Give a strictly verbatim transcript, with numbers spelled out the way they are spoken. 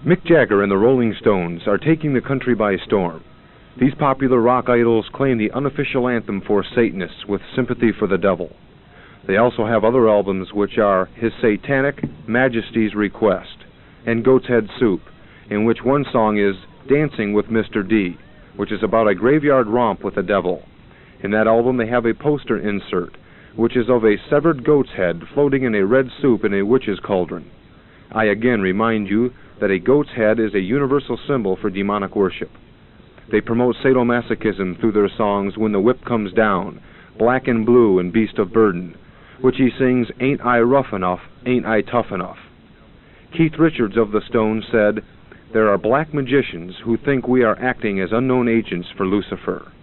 Mick Jagger and the Rolling Stones are taking the country by storm. These popular rock idols claim the unofficial anthem for Satanists with sympathy for the devil. They also have other albums which are His Satanic Majesty's Request and Goat's Head Soup, in which one song is Dancing with Mister D, which is about a graveyard romp with the devil. In that album they have a poster insert, which is of a severed goat's head floating in a red soup in a witch's cauldron. I again remind you that a goat's head is a universal symbol for demonic worship. They promote sadomasochism through their songs When the Whip Comes Down, Black and Blue, and Beast of Burden, which he sings Ain't I Rough Enough, Ain't I Tough Enough. Keith Richards of the Stones said, There are black magicians who think we are acting as unknown agents for Lucifer.